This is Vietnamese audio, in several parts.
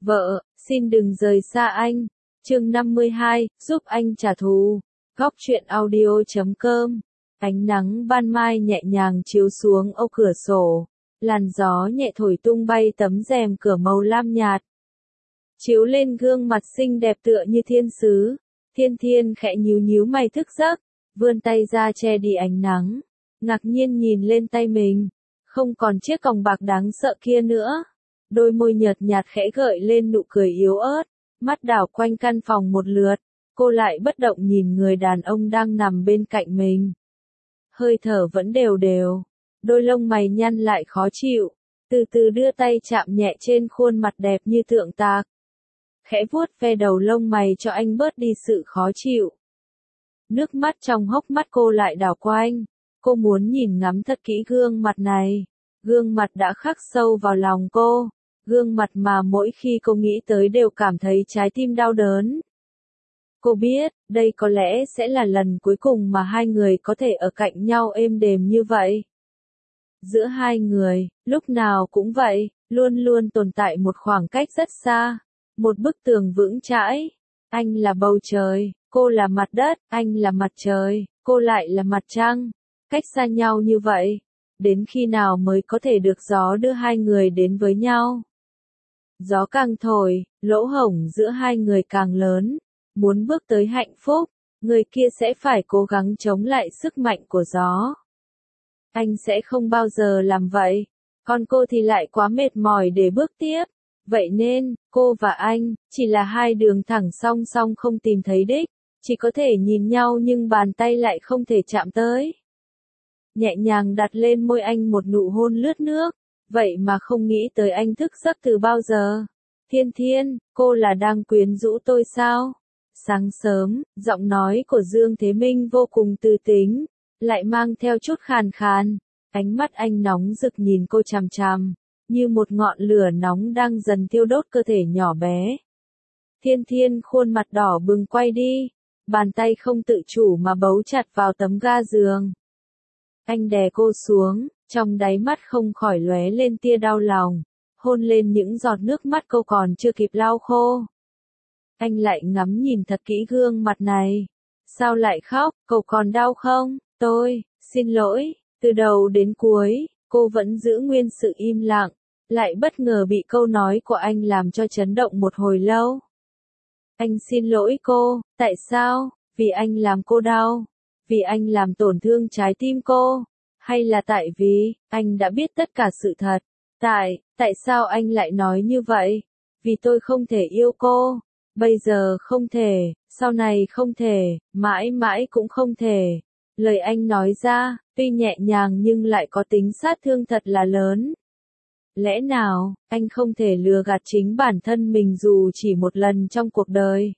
Vợ, xin đừng rời xa anh. Chương 52, giúp anh trả thù. Góc truyện audio.com. Ánh nắng ban mai nhẹ nhàng chiếu xuống ô cửa sổ, làn gió nhẹ thổi tung bay tấm rèm cửa màu lam nhạt, chiếu lên gương mặt xinh đẹp tựa như thiên sứ. Thiên Thiên khẽ nhíu nhíu mày thức giấc, vươn tay ra che đi ánh nắng, ngạc nhiên nhìn lên tay mình, không còn chiếc còng bạc đáng sợ kia nữa. Đôi môi nhợt nhạt khẽ gợi lên nụ cười yếu ớt, mắt đảo quanh căn phòng một lượt, cô lại bất động nhìn người đàn ông đang nằm bên cạnh mình. Hơi thở vẫn đều đều, đôi lông mày nhăn lại khó chịu, từ từ đưa tay chạm nhẹ trên khuôn mặt đẹp như tượng tạc. Khẽ vuốt ve đầu lông mày cho anh bớt đi sự khó chịu. Nước mắt trong hốc mắt cô lại đảo quanh, cô muốn nhìn ngắm thật kỹ gương mặt này. Gương mặt đã khắc sâu vào lòng cô, gương mặt mà mỗi khi cô nghĩ tới đều cảm thấy trái tim đau đớn. Cô biết, đây có lẽ sẽ là lần cuối cùng mà hai người có thể ở cạnh nhau êm đềm như vậy. Giữa hai người, lúc nào cũng vậy, luôn luôn tồn tại một khoảng cách rất xa, một bức tường vững chãi. Anh là bầu trời, cô là mặt đất, anh là mặt trời, cô lại là mặt trăng. Cách xa nhau như vậy, đến khi nào mới có thể được gió đưa hai người đến với nhau? Gió càng thổi, lỗ hổng giữa hai người càng lớn. Muốn bước tới hạnh phúc, người kia sẽ phải cố gắng chống lại sức mạnh của gió. Anh sẽ không bao giờ làm vậy, còn cô thì lại quá mệt mỏi để bước tiếp. Vậy nên, cô và anh, chỉ là hai đường thẳng song song không tìm thấy đích, chỉ có thể nhìn nhau nhưng bàn tay lại không thể chạm tới. Nhẹ nhàng đặt lên môi anh một nụ hôn lướt nước, vậy mà không nghĩ tới anh thức giấc từ bao giờ. Thiên Thiên, cô là đang quyến rũ tôi sao? Sáng sớm, giọng nói của Dương Thế Minh vô cùng tư tính, lại mang theo chút khàn khàn. Ánh mắt anh nóng rực nhìn cô chằm chằm, như một ngọn lửa nóng đang dần thiêu đốt cơ thể nhỏ bé. Thiên Thiên khuôn mặt đỏ bừng quay đi, bàn tay không tự chủ mà bấu chặt vào tấm ga giường. Anh đè cô xuống, trong đáy mắt không khỏi lóe lên tia đau lòng, hôn lên những giọt nước mắt cô còn chưa kịp lau khô. Anh lại ngắm nhìn thật kỹ gương mặt này. Sao lại khóc, cậu còn đau không? Tôi, xin lỗi. Từ đầu đến cuối, cô vẫn giữ nguyên sự im lặng, lại bất ngờ bị câu nói của anh làm cho chấn động một hồi lâu. Anh xin lỗi cô, tại sao? Vì anh làm cô đau? Vì anh làm tổn thương trái tim cô? Hay là tại vì, anh đã biết tất cả sự thật? Tại sao anh lại nói như vậy? Vì tôi không thể yêu cô. Bây giờ không thể, sau này không thể, mãi mãi cũng không thể. Lời anh nói ra, tuy nhẹ nhàng nhưng lại có tính sát thương thật là lớn. Lẽ nào, anh không thể lừa gạt chính bản thân mình dù chỉ một lần trong cuộc đời?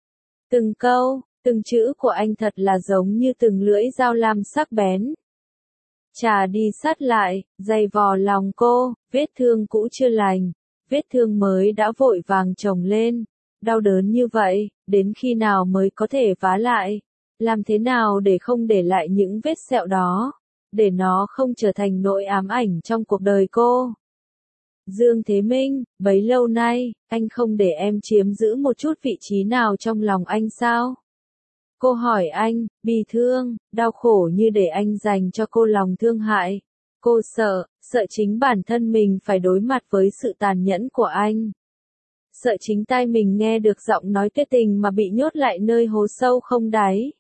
Từng câu, từng chữ của anh thật là giống như từng lưỡi dao lam sắc bén. Chà đi sát lại, dày vò lòng cô, vết thương cũ chưa lành, vết thương mới đã vội vàng chồng lên. Đau đớn như vậy, đến khi nào mới có thể vá lại? Làm thế nào để không để lại những vết sẹo đó? Để nó không trở thành nỗi ám ảnh trong cuộc đời cô? Dương Thế Minh, bấy lâu nay, anh không để em chiếm giữ một chút vị trí nào trong lòng anh sao? Cô hỏi anh, bi thương, đau khổ như để anh dành cho cô lòng thương hại. Cô sợ chính bản thân mình phải đối mặt với sự tàn nhẫn của anh. Sợ chính tai mình nghe được giọng nói tuyệt tình mà bị nhốt lại nơi hố sâu không đáy.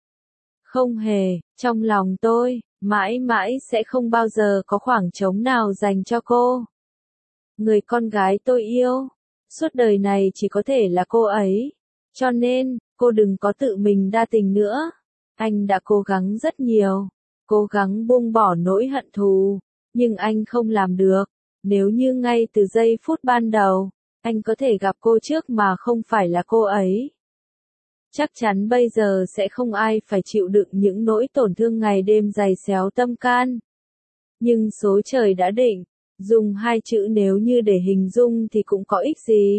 Không hề, trong lòng tôi, mãi mãi sẽ không bao giờ có khoảng trống nào dành cho cô. Người con gái tôi yêu, suốt đời này chỉ có thể là cô ấy. Cho nên, cô đừng có tự mình đa tình nữa. Anh đã cố gắng rất nhiều, cố gắng buông bỏ nỗi hận thù, nhưng anh không làm được. Nếu như ngay từ giây phút ban đầu, anh có thể gặp cô trước mà không phải là cô ấy, chắc chắn bây giờ sẽ không ai phải chịu đựng những nỗi tổn thương ngày đêm dày xéo tâm can. Nhưng số trời đã định, dùng hai chữ nếu như để hình dung thì cũng có ích gì.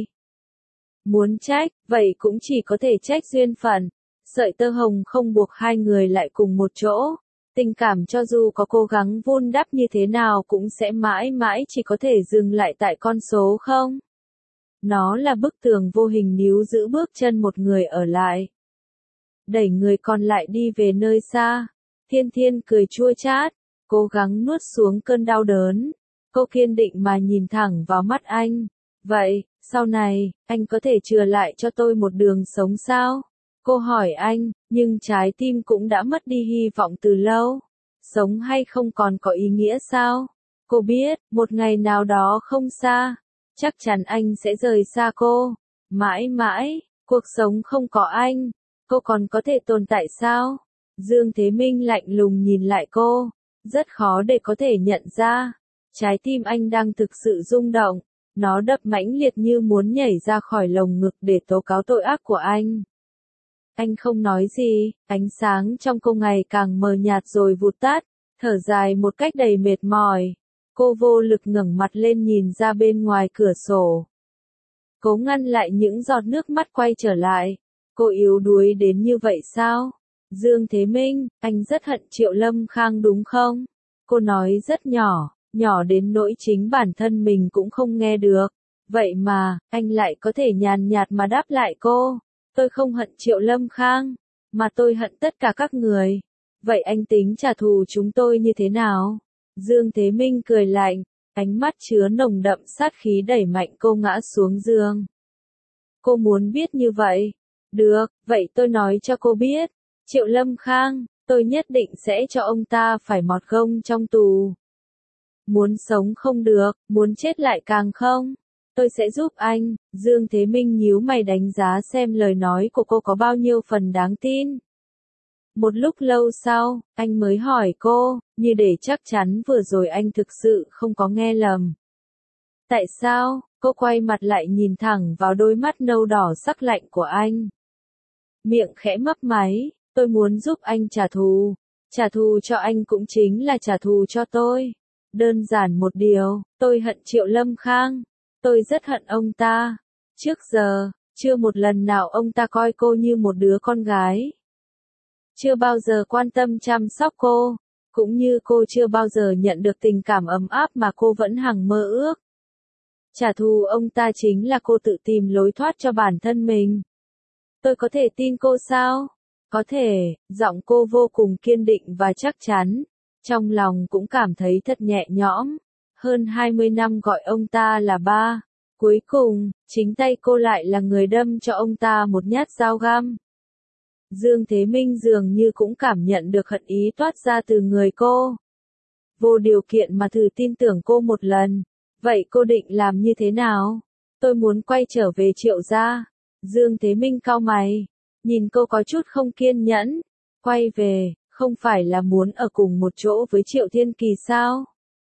Muốn trách, vậy cũng chỉ có thể trách duyên phận. Sợi tơ hồng không buộc hai người lại cùng một chỗ. Tình cảm cho dù có cố gắng vun đắp như thế nào cũng sẽ mãi mãi chỉ có thể dừng lại tại con số không. Nó là bức tường vô hình níu giữ bước chân một người ở lại. Đẩy người còn lại đi về nơi xa. Thiên Thiên cười chua chát, cố gắng nuốt xuống cơn đau đớn. Cô kiên định mà nhìn thẳng vào mắt anh. Vậy, sau này, anh có thể chừa lại cho tôi một đường sống sao? Cô hỏi anh, nhưng trái tim cũng đã mất đi hy vọng từ lâu. Sống hay không còn có ý nghĩa sao? Cô biết, một ngày nào đó không xa, chắc chắn anh sẽ rời xa cô. Mãi mãi, cuộc sống không có anh, cô còn có thể tồn tại sao? Dương Thế Minh lạnh lùng nhìn lại cô, rất khó để có thể nhận ra. Trái tim anh đang thực sự rung động, nó đập mãnh liệt như muốn nhảy ra khỏi lồng ngực để tố cáo tội ác của anh. Anh không nói gì, ánh sáng trong cô ngày càng mờ nhạt rồi vụt tắt, thở dài một cách đầy mệt mỏi. Cô vô lực ngẩng mặt lên nhìn ra bên ngoài cửa sổ. Cố ngăn lại những giọt nước mắt quay trở lại. Cô yếu đuối đến như vậy sao? Dương Thế Minh, anh rất hận Triệu Lâm Khang đúng không? Cô nói rất nhỏ, nhỏ đến nỗi chính bản thân mình cũng không nghe được. Vậy mà, anh lại có thể nhàn nhạt mà đáp lại cô. Tôi không hận Triệu Lâm Khang, mà tôi hận tất cả các người. Vậy anh tính trả thù chúng tôi như thế nào? Dương Thế Minh cười lạnh, ánh mắt chứa nồng đậm sát khí đẩy mạnh cô ngã xuống giường. Cô muốn biết như vậy? Được, vậy tôi nói cho cô biết. Triệu Lâm Khang, tôi nhất định sẽ cho ông ta phải mọt gông trong tù. Muốn sống không được, muốn chết lại càng không. Tôi sẽ giúp anh. Dương Thế Minh nhíu mày đánh giá xem lời nói của cô có bao nhiêu phần đáng tin. Một lúc lâu sau, anh mới hỏi cô, như để chắc chắn vừa rồi anh thực sự không có nghe lầm. Tại sao? Cô quay mặt lại nhìn thẳng vào đôi mắt nâu đỏ sắc lạnh của anh. Miệng khẽ mấp máy, tôi muốn giúp anh trả thù. Trả thù cho anh cũng chính là trả thù cho tôi. Đơn giản một điều, tôi hận Triệu Lâm Khang. Tôi rất hận ông ta. Trước giờ, chưa một lần nào ông ta coi cô như một đứa con gái. Chưa bao giờ quan tâm chăm sóc cô, cũng như cô chưa bao giờ nhận được tình cảm ấm áp mà cô vẫn hằng mơ ước. Trả thù ông ta chính là cô tự tìm lối thoát cho bản thân mình. Tôi có thể tin cô sao? Có thể, giọng cô vô cùng kiên định và chắc chắn. Trong lòng cũng cảm thấy thật nhẹ nhõm. Hơn 20 năm gọi ông ta là ba. Cuối cùng, chính tay cô lại là người đâm cho ông ta một nhát dao găm. Dương Thế Minh dường như cũng cảm nhận được hận ý toát ra từ người cô. Vô điều kiện mà thử tin tưởng cô một lần. Vậy cô định làm như thế nào? Tôi muốn quay trở về Triệu gia. Dương Thế Minh cau mày. Nhìn cô có chút không kiên nhẫn. Quay về, không phải là muốn ở cùng một chỗ với Triệu Thiên Kỳ sao?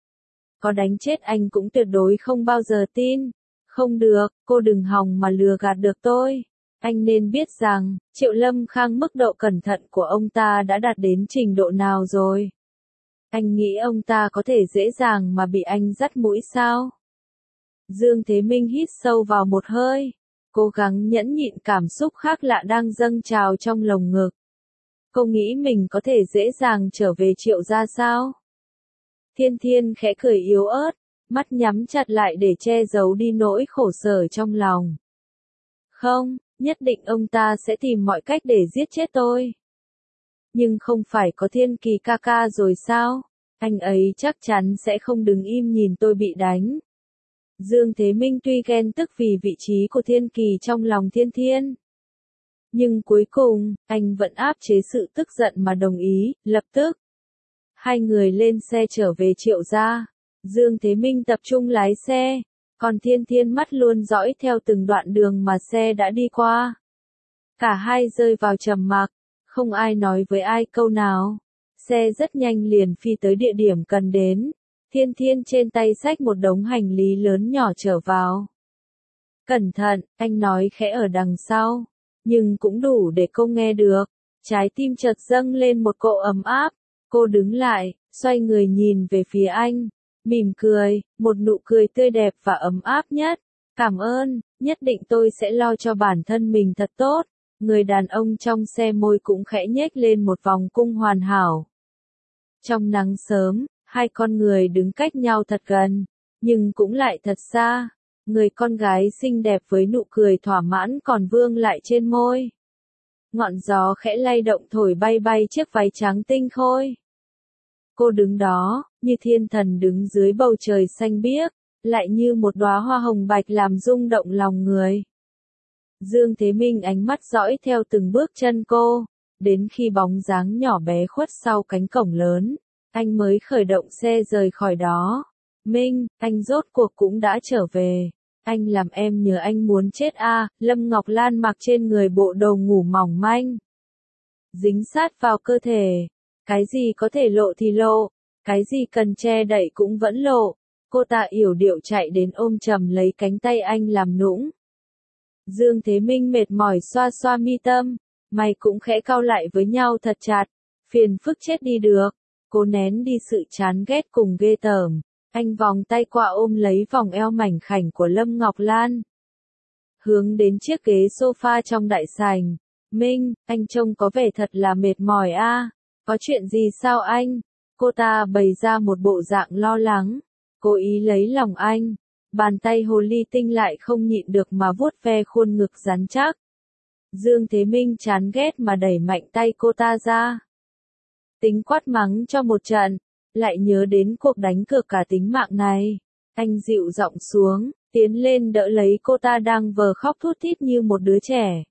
Có đánh chết anh cũng tuyệt đối không bao giờ tin. Không được, cô đừng hòng mà lừa gạt được tôi. Anh nên biết rằng, Triệu Lâm Khang mức độ cẩn thận của ông ta đã đạt đến trình độ nào rồi. Anh nghĩ ông ta có thể dễ dàng mà bị anh dắt mũi sao? Dương Thế Minh hít sâu vào một hơi, cố gắng nhẫn nhịn cảm xúc khác lạ đang dâng trào trong lồng ngực. Cô nghĩ mình có thể dễ dàng trở về Triệu gia sao? Thiên Thiên khẽ cười yếu ớt, mắt nhắm chặt lại để che giấu đi nỗi khổ sở trong lòng. Không, nhất định ông ta sẽ tìm mọi cách để giết chết tôi. Nhưng không phải có Thiên Kỳ ca ca rồi sao? Anh ấy chắc chắn sẽ không đứng im nhìn tôi bị đánh. Dương Thế Minh tuy ghen tức vì vị trí của Thiên Kỳ trong lòng Thiên Thiên. Nhưng cuối cùng, anh vẫn áp chế sự tức giận mà đồng ý, lập tức. Hai người lên xe trở về Triệu gia. Dương Thế Minh tập trung lái xe, còn Thiên Thiên mắt luôn dõi theo từng đoạn đường mà xe đã đi qua. Cả hai rơi vào trầm mặc, không ai nói với ai câu nào. Xe rất nhanh liền phi tới địa điểm cần đến. Thiên Thiên trên tay xách một đống hành lý lớn nhỏ trở vào. Cẩn thận, anh nói khẽ ở đằng sau, nhưng cũng đủ để cô nghe được. Trái tim chợt dâng lên một cỗ ấm áp. Cô đứng lại, xoay người nhìn về phía anh, mỉm cười, một nụ cười tươi đẹp và ấm áp nhất. Cảm ơn, nhất định tôi sẽ lo cho bản thân mình thật tốt. Người đàn ông trong xe môi cũng khẽ nhếch lên một vòng cung hoàn hảo. Trong nắng sớm, hai con người đứng cách nhau thật gần, nhưng cũng lại thật xa. Người con gái xinh đẹp với nụ cười thỏa mãn còn vương lại trên môi. Ngọn gió khẽ lay động thổi bay bay chiếc váy trắng tinh khôi. Cô đứng đó, như thiên thần đứng dưới bầu trời xanh biếc, lại như một đóa hoa hồng bạch làm rung động lòng người. Dương Thế Minh ánh mắt dõi theo từng bước chân cô, đến khi bóng dáng nhỏ bé khuất sau cánh cổng lớn, anh mới khởi động xe rời khỏi đó. Minh, anh rốt cuộc cũng đã trở về. Anh làm em nhớ anh muốn chết à, Lâm Ngọc Lan mặc trên người bộ đồ ngủ mỏng manh. Dính sát vào cơ thể. Cái gì có thể lộ thì lộ, cái gì cần che đậy cũng vẫn lộ. Cô ta yểu điệu chạy đến ôm chầm lấy cánh tay anh làm nũng. Dương Thế Minh mệt mỏi xoa xoa mi tâm, mày cũng khẽ cau lại với nhau thật chặt, phiền phức chết đi được. Cố nén đi sự chán ghét cùng ghê tởm, anh vòng tay qua ôm lấy vòng eo mảnh khảnh của Lâm Ngọc Lan. Hướng đến chiếc ghế sofa trong đại sảnh, Minh, anh trông có vẻ thật là mệt mỏi a. Có chuyện gì sao anh? Cô ta bày ra một bộ dạng lo lắng, cố ý lấy lòng anh. Bàn tay hồ ly tinh lại không nhịn được mà vuốt ve khuôn ngực rắn chắc. Dương Thế Minh chán ghét mà đẩy mạnh tay cô ta ra. Tính quát mắng cho một trận, lại nhớ đến cuộc đánh cược cả tính mạng này. Anh dịu giọng xuống, tiến lên đỡ lấy cô ta đang vờ khóc thút thít như một đứa trẻ.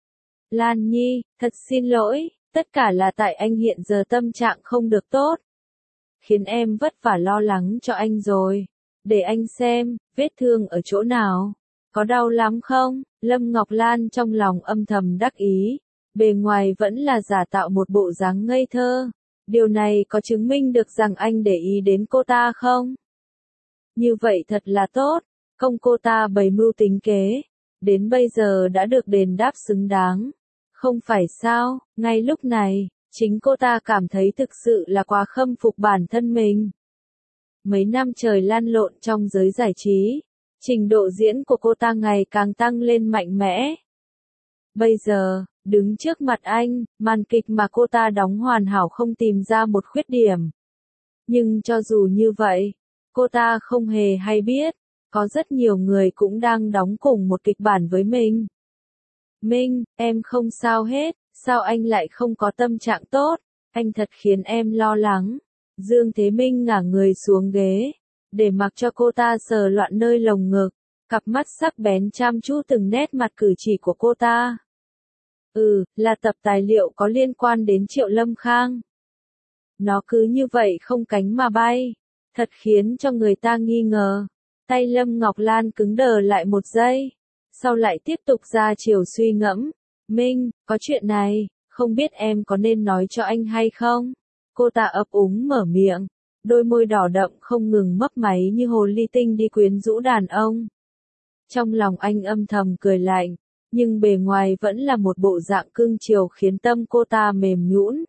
Lan Nhi, thật xin lỗi, tất cả là tại anh hiện giờ tâm trạng không được tốt. Khiến em vất vả lo lắng cho anh rồi. Để anh xem, vết thương ở chỗ nào? Có đau lắm không? Lâm Ngọc Lan trong lòng âm thầm đắc ý. Bề ngoài vẫn là giả tạo một bộ dáng ngây thơ. Điều này có chứng minh được rằng anh để ý đến cô ta không? Như vậy thật là tốt. Không cô ta bày mưu tính kế. Đến bây giờ đã được đền đáp xứng đáng. Không phải sao, ngay lúc này, chính cô ta cảm thấy thực sự là quá khâm phục bản thân mình. Mấy năm trời lan lộn trong giới giải trí, trình độ diễn của cô ta ngày càng tăng lên mạnh mẽ. Bây giờ, đứng trước mặt anh, màn kịch mà cô ta đóng hoàn hảo không tìm ra một khuyết điểm. Nhưng cho dù như vậy, cô ta không hề hay biết, có rất nhiều người cũng đang đóng cùng một kịch bản với mình. Minh, em không sao hết, sao anh lại không có tâm trạng tốt, anh thật khiến em lo lắng. Dương Thế Minh ngả người xuống ghế, để mặc cho cô ta sờ loạn nơi lồng ngực, cặp mắt sắc bén chăm chú từng nét mặt cử chỉ của cô ta. Là tập tài liệu có liên quan đến Triệu Lâm Khang. Nó cứ như vậy không cánh mà bay, thật khiến cho người ta nghi ngờ. Tay Lâm Ngọc Lan cứng đờ lại một giây, sau lại tiếp tục ra chiều suy ngẫm. Minh, có chuyện này, không biết em có nên nói cho anh hay không? Cô ta ấp úng mở miệng, đôi môi đỏ đậm không ngừng mấp máy như hồ ly tinh đi quyến rũ đàn ông. Trong lòng anh âm thầm cười lạnh, nhưng bề ngoài vẫn là một bộ dạng cưng chiều khiến tâm cô ta mềm nhũn.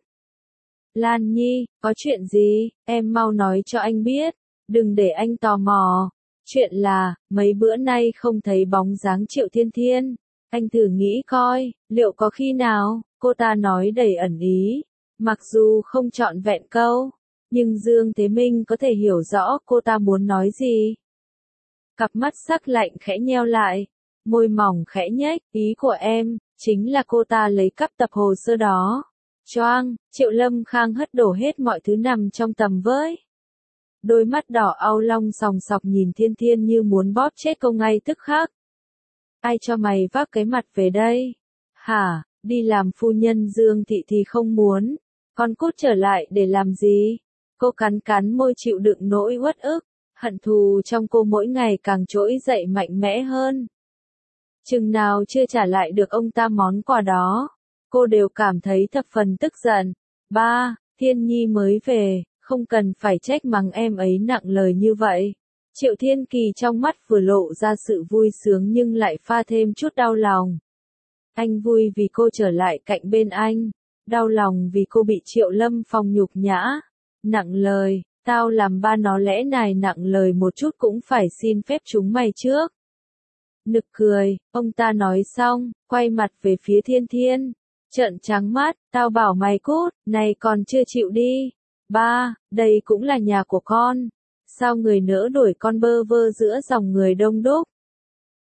Lan Nhi, có chuyện gì, em mau nói cho anh biết, đừng để anh tò mò. Chuyện là, mấy bữa nay không thấy bóng dáng Triệu Thiên Thiên, anh thử nghĩ coi, liệu có khi nào, cô ta nói đầy ẩn ý. Mặc dù không trọn vẹn câu, nhưng Dương Thế Minh có thể hiểu rõ cô ta muốn nói gì. Cặp mắt sắc lạnh khẽ nheo lại, môi mỏng khẽ nhếch, ý của em, chính là cô ta lấy cắp tập hồ sơ đó. Choang, Triệu Lâm Khang hất đổ hết mọi thứ nằm trong tầm với. Đôi mắt đỏ au long sòng sọc nhìn Thiên Thiên như muốn bóp chết cô ngay tức khắc. Ai cho mày vác cái mặt về đây? Hả, đi làm phu nhân Dương Thị thì không muốn. Con cút trở lại để làm gì? Cô cắn cắn môi chịu đựng nỗi uất ức, hận thù trong cô mỗi ngày càng trỗi dậy mạnh mẽ hơn. Chừng nào chưa trả lại được ông ta món quà đó, cô đều cảm thấy thập phần tức giận. Ba, Thiên Nhi mới về, không cần phải trách mắng em ấy nặng lời như vậy. Triệu Thiên Kỳ trong mắt vừa lộ ra sự vui sướng nhưng lại pha thêm chút đau lòng. Anh vui vì cô trở lại cạnh bên anh. Đau lòng vì cô bị Triệu Lâm Phong nhục nhã. Nặng lời, tao làm ba nó lẽ này nặng lời một chút cũng phải xin phép chúng mày trước. Nực cười, ông ta nói xong, quay mặt về phía Thiên Thiên. Trợn trắng mắt, tao bảo mày cút, này còn chưa chịu đi. Ba, đây cũng là nhà của con. Sao người nỡ đuổi con bơ vơ giữa dòng người đông đúc.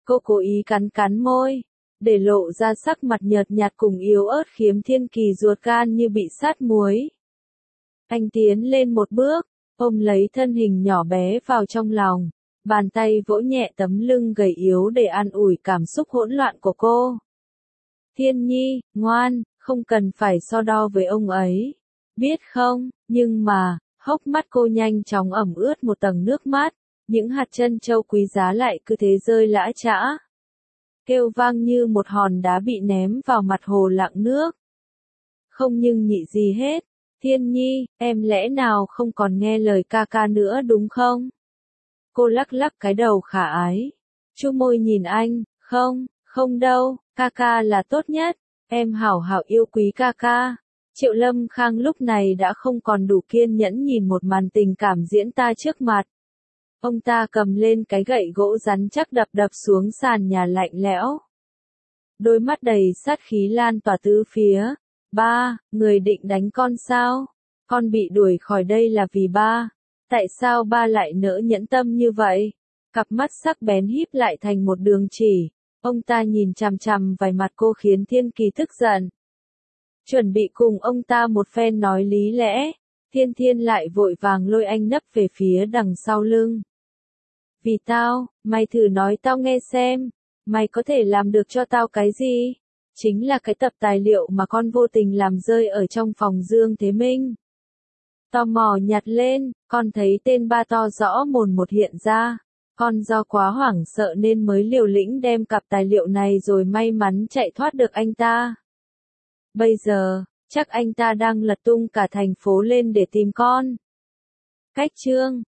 Cô cố ý cắn cắn môi, để lộ ra sắc mặt nhợt nhạt cùng yếu ớt khiến Thiên Kỳ ruột gan như bị sát muối. Anh tiến lên một bước, ôm lấy thân hình nhỏ bé vào trong lòng, bàn tay vỗ nhẹ tấm lưng gầy yếu để an ủi cảm xúc hỗn loạn của cô. Thiên Nhi, ngoan, không cần phải so đo với ông ấy. Biết không, nhưng mà, hốc mắt cô nhanh chóng ẩm ướt một tầng nước mắt, những hạt trân châu quý giá lại cứ thế rơi lã chã. Kêu vang như một hòn đá bị ném vào mặt hồ lặng nước. Không nhưng nhị gì hết. Thiên Nhi, em lẽ nào không còn nghe lời ca ca nữa đúng không? Cô lắc lắc cái đầu khả ái. Chu môi nhìn anh, không, không đâu, ca ca là tốt nhất, em hảo hảo yêu quý ca ca. Triệu Lâm Khang lúc này đã không còn đủ kiên nhẫn nhìn một màn tình cảm diễn ta trước mặt. Ông ta cầm lên cái gậy gỗ rắn chắc đập đập xuống sàn nhà lạnh lẽo. Đôi mắt đầy sát khí lan tỏa tứ phía. Ba, người định đánh con sao? Con bị đuổi khỏi đây là vì ba. Tại sao ba lại nỡ nhẫn tâm như vậy? Cặp mắt sắc bén híp lại thành một đường chỉ. Ông ta nhìn chằm chằm vào mặt cô khiến Thiên Kỳ tức giận. Chuẩn bị cùng ông ta một phen nói lý lẽ. Thiên Thiên lại vội vàng lôi anh nấp về phía đằng sau lưng. Vì tao, mày thử nói tao nghe xem. Mày có thể làm được cho tao cái gì? Chính là cái tập tài liệu mà con vô tình làm rơi ở trong phòng Dương Thế Minh. Tò mò nhặt lên, con thấy tên ba to rõ mồn một hiện ra. Con do quá hoảng sợ nên mới liều lĩnh đem cặp tài liệu này rồi may mắn chạy thoát được anh ta. Bây giờ, chắc anh ta đang lật tung cả thành phố lên để tìm con. Cách chương